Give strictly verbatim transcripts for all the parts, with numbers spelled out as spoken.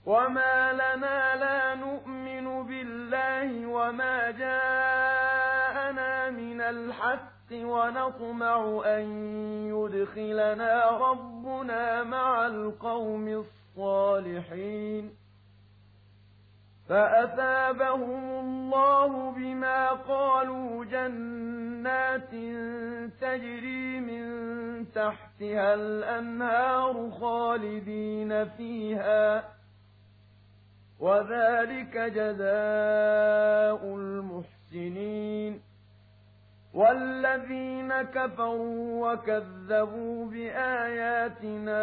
وما لنا لا نؤمن بالله وما جاءنا من الحق ونطمع أن يدخلنا ربنا مع القوم الصالحين فأثابهم الله بما قالوا جنات تجري من تحتها الأنهار خالدين فيها وذلك جزاء المحسنين والذين كفروا وكذبوا بآياتنا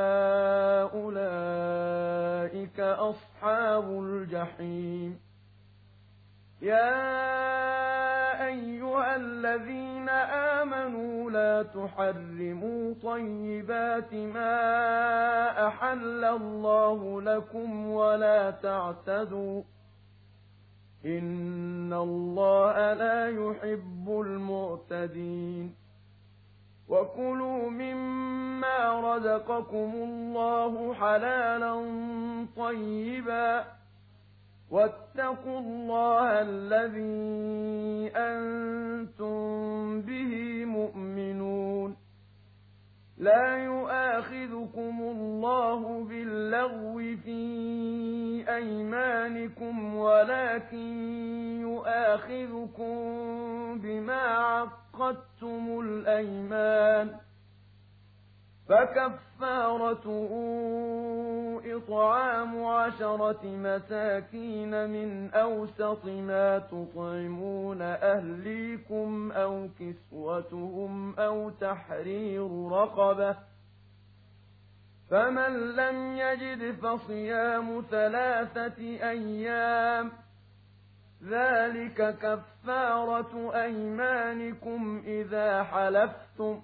أولئك أصحاب الجحيم يا أيها الذين آمنوا لا تحرموا طيبات ما أحل الله لكم ولا تعتدوا إن الله لا يحب المعتدين وكلوا مما رزقكم الله حلالا طيبا واتقوا الله الذي أنتم به مؤمنون لا يؤاخذكم الله باللغو في أيمانكم ولكن يؤاخذكم بما عقدتم الأيمان فكفارته إطعام عشرة مساكين من أوسط ما تطعمون أهليكم أو كسوتهم أو تحرير رقبة فمن لم يجد فصيام ثلاثة أيام ذلك كفارة أيمانكم إذا حلفتم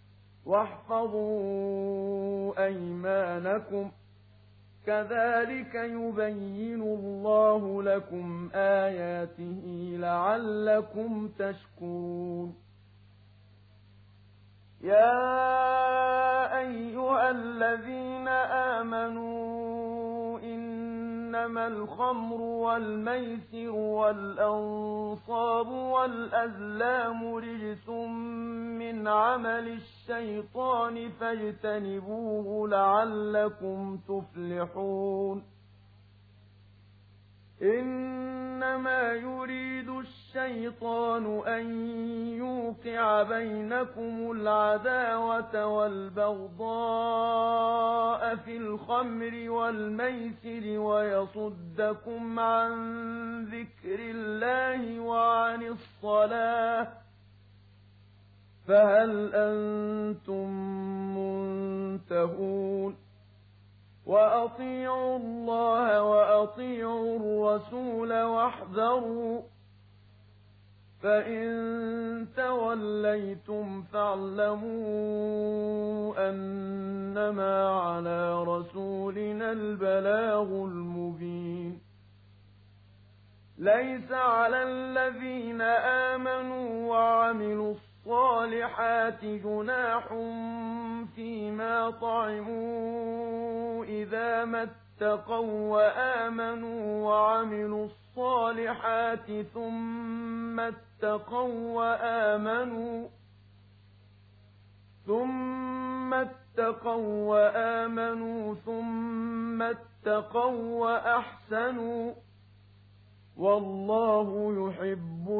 واحفظوا أيمانكم كذلك يبين الله لكم آياته لعلكم تشكرون يا أيها الذين آمنوا إنما الخمر والميسر والأنصاب والأزلام رجس من عمل الشيطان فاجتنبوه لعلكم تفلحون إنما يريد الشيطان أن يوقع بينكم العداوة والبغضاء في الخمر والميسر ويصدكم عن ذكر الله وعن الصلاة فهل أنتم منتهون وأطيعوا الله وأطيعوا الرسول واحذروا فإن توليتم فاعلموا أنما على رسولنا البلاغ المبين ليس على الذين آمنوا وعملوا الصالحات جناح فيما طعموا إذا ما اتقوا وآمنوا وعملوا الصالحات ثم اتقوا وآمنوا ثم اتقوا وآمنوا ثم اتقوا وأحسنوا والله يحب